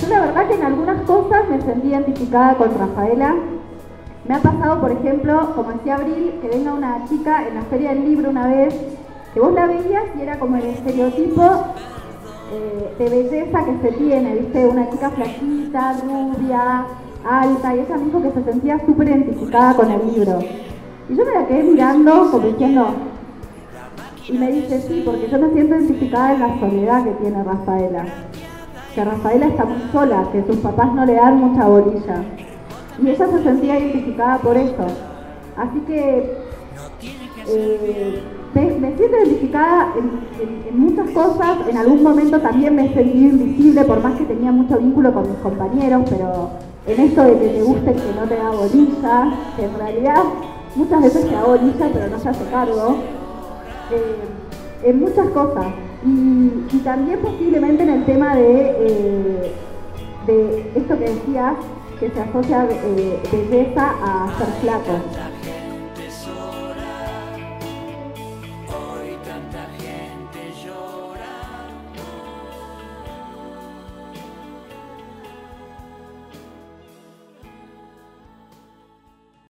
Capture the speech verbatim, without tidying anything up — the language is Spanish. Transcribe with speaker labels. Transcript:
Speaker 1: yo la verdad que en algunas cosas me sentí identificada con Rafaela. Me ha pasado, por ejemplo, como decía Abril, que venga una chica en la Feria del Libro una vez, que vos la veías y era como el estereotipo eh, de belleza que se tiene, ¿viste? Una chica flaquita, rubia, alta, y ella me dijo que se sentía súper identificada con el libro. Y yo me la quedé mirando como diciendo, y me dice, sí, porque yo me siento identificada en la soledad que tiene Rafaela. Que Rafaela está muy sola, que sus papás no le dan mucha bolilla. Y ella se sentía identificada por eso. Así que eh, me, me siento identificada en, en, en muchas cosas. En algún momento también me sentí invisible, por más que tenía mucho vínculo con mis compañeros, pero en esto de que te guste el que no te da bolilla, que en realidad muchas veces te da bolilla pero no se hace cargo, eh, en muchas cosas. Y, y también posiblemente en el tema de, eh, de esto que decías, que se asocia eh, belleza a ser flaco.